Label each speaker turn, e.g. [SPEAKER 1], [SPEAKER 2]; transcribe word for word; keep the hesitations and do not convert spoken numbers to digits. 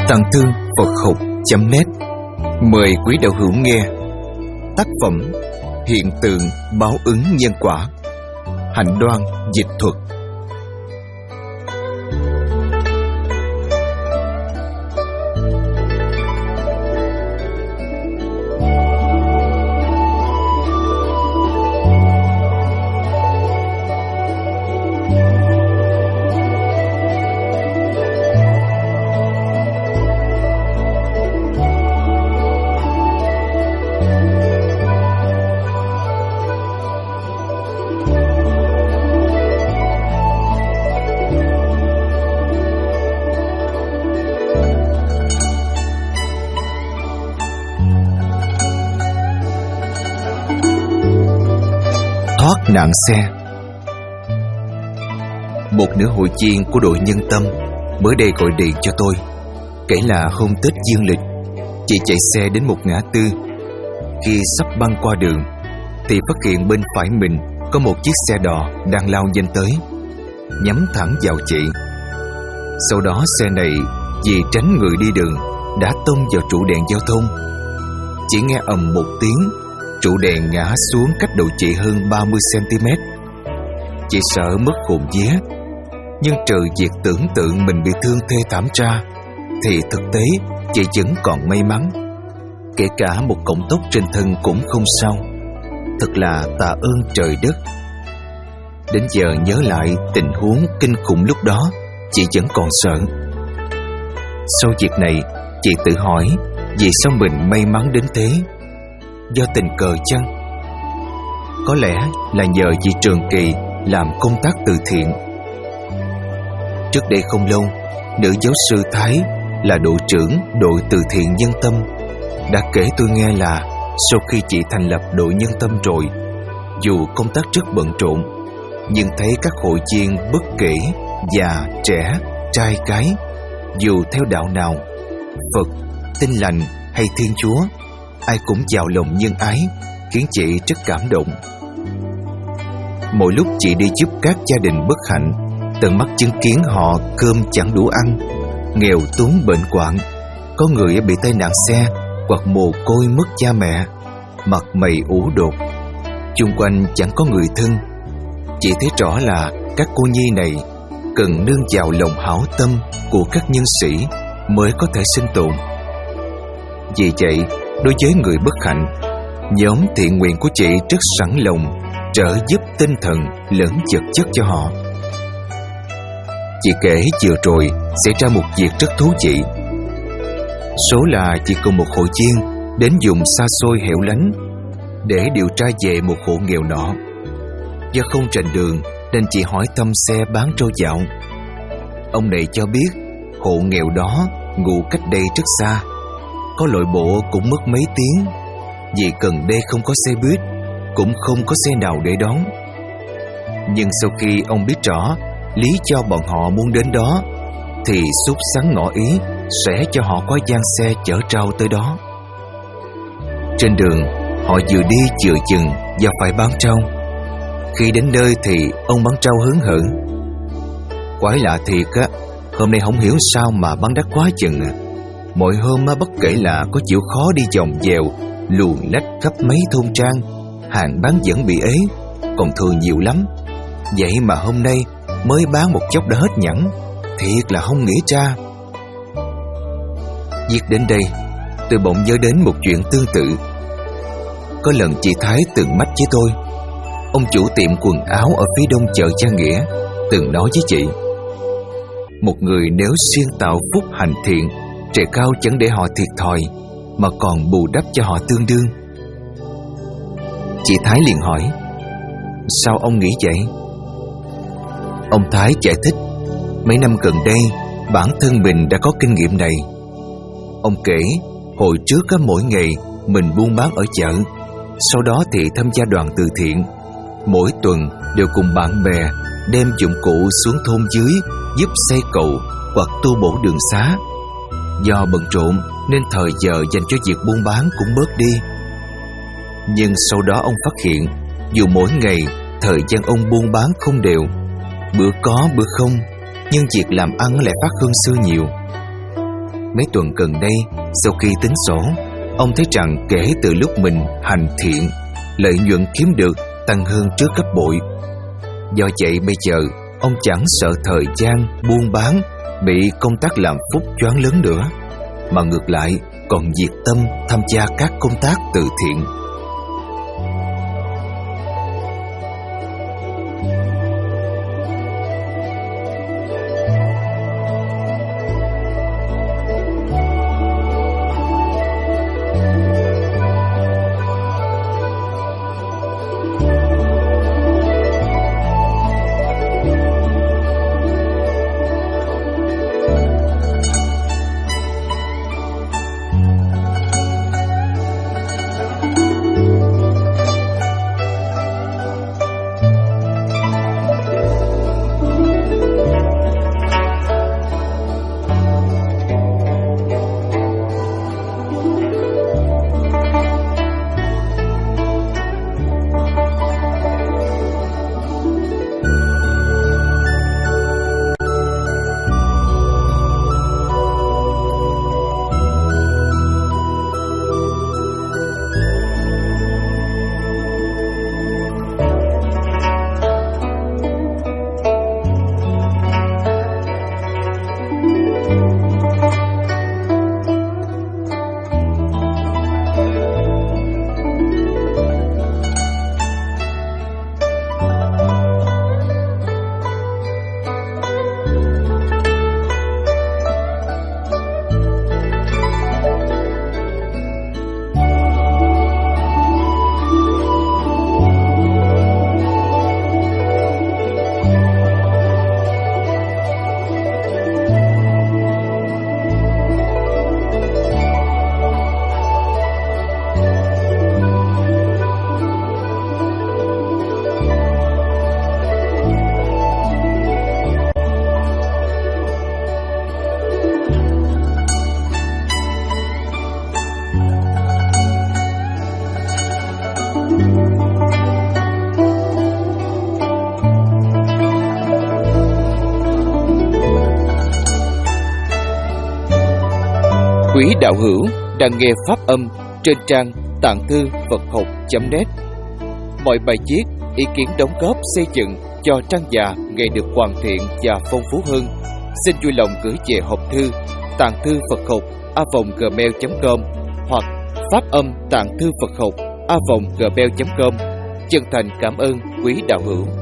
[SPEAKER 1] Tàng Thư Phật Học chấm net mời quý đạo hữu nghe tác phẩm Hiện tượng báo ứng nhân quả, Hạnh Đoan dịch thuật. Thoát nạn xe. Một nữ hội viên của đội Nhân Tâm mới đây gọi điện cho tôi, kể là hôm Tết dương lịch, chị chạy xe đến một ngã tư. Khi sắp băng qua đường thì phát hiện bên phải mình có một chiếc xe đò đang lao nhanh tới, nhắm thẳng vào chị. Sau đó xe này vì tránh người đi đường đã tông vào trụ đèn giao thông. Chỉ nghe ầm một tiếng, trụ đèn ngã xuống cách đầu chị hơn ba mươi xăng-ti-mét. Chị sợ mất hồn vía, nhưng trừ việc tưởng tượng mình bị thương thê thảm ra thì thực tế chị vẫn còn may mắn. Kể cả một cọng tóc trên thân cũng không sao. Thật là tạ ơn trời đất. Đến giờ nhớ lại tình huống kinh khủng lúc đó, chị vẫn còn sợ. Sau việc này, chị tự hỏi vì sao mình may mắn đến thế. Do tình cờ chăng? Có lẽ là nhờ chị Trường Kỳ làm công tác từ thiện. Trước đây không lâu, nữ giáo sư Thái là đội trưởng đội từ thiện Nhân Tâm đã kể tôi nghe là sau khi chị thành lập đội Nhân Tâm rồi, dù công tác rất bận rộn, nhưng thấy các hội viên bất kể già, trẻ, trai gái, dù theo đạo nào, Phật, Tin Lành hay Thiên Chúa, ai cũng giàu lòng nhân ái, khiến chị rất cảm động. Mỗi lúc chị đi giúp các gia đình bất hạnh, tận mắt chứng kiến họ cơm chẳng đủ ăn, nghèo túng bệnh hoạn, có người bị tai nạn xe hoặc mồ côi mất cha mẹ, mặt mày ủ đột, chung quanh chẳng có người thân. Chị thấy rõ là các cô nhi này cần nương vào lòng hảo tâm của các nhân sĩ mới có thể sinh tồn. Vì vậy, đối với người bất hạnh, nhóm thiện nguyện của chị rất sẵn lòng trợ giúp tinh thần lẫn vật chất cho họ. Chị kể vừa rồi xảy ra một việc rất thú vị. Số là chị cùng một hội viên đến vùng xa xôi hẻo lánh để điều tra về một hộ nghèo nọ. Do không rành đường nên chị hỏi thăm xe bán trâu dạo. Ông này cho biết hộ nghèo đó ngụ cách đây rất xa, có lội bộ cũng mất mấy tiếng, vì gần đây không có xe buýt, cũng không có xe nào để đón. Nhưng sau khi ông biết rõ lý do bọn họ muốn đến đó, thì sốt sắng ngỏ ý sẽ cho họ có gian xe chở rau tới đó. Trên đường, họ vừa đi vừa chừng và phải bán rau. Khi đến nơi thì ông bán rau hớn hở. Quái lạ thiệt á, hôm nay không hiểu sao mà bán đắt quá chừng à. Mọi hôm bất kể là có chịu khó đi vòng vèo, luồn lách khắp mấy thôn trang, hàng bán vẫn bị ế, còn thừa nhiều lắm. Vậy mà hôm nay mới bán một chốc đã hết nhẵn, thiệt là không nghĩ ra. Viết đến đây, tôi bỗng nhớ đến một chuyện tương tự. Có lần chị Thái từng mách với tôi, ông chủ tiệm quần áo ở phía đông chợ Gia Nghĩa từng nói với chị, một người nếu siêng tạo phúc hành thiện, trời cao chẳng để họ thiệt thòi, mà còn bù đắp cho họ tương đương. Chị Thái liền hỏi, sao ông nghĩ vậy? Ông Thái giải thích, mấy năm gần đây bản thân mình đã có kinh nghiệm này. Ông kể, hồi trước có mỗi ngày mình buôn bán ở chợ, sau đó thì tham gia đoàn từ thiện. Mỗi tuần đều cùng bạn bè đem dụng cụ xuống thôn dưới giúp xây cầu hoặc tu bổ đường xá. Do bận rộn nên thời giờ dành cho việc buôn bán cũng bớt đi. Nhưng sau đó ông phát hiện, dù mỗi ngày thời gian ông buôn bán không đều, bữa có bữa không, nhưng việc làm ăn lại phát hơn xưa nhiều. Mấy tuần gần đây, sau khi tính sổ, ông thấy rằng kể từ lúc mình hành thiện, lợi nhuận kiếm được tăng hơn trước gấp bội. Do vậy bây giờ ông chẳng sợ thời gian buôn bán bị công tác làm phúc choáng lớn nữa, mà ngược lại còn nhiệt tâm tham gia các công tác từ thiện.
[SPEAKER 2] Quý đạo hữu đang nghe pháp âm trên trang tạng thư Phật học chấm net. Mọi bài viết, ý kiến đóng góp xây dựng cho trang già ngày được hoàn thiện và phong phú hơn, xin vui lòng gửi về hộp thư tạng thư Phật học a vòng gmail chấm com hoặc pháp âm tạng thư Phật học a vòng gmail chấm com. Chân thành cảm ơn quý đạo hữu.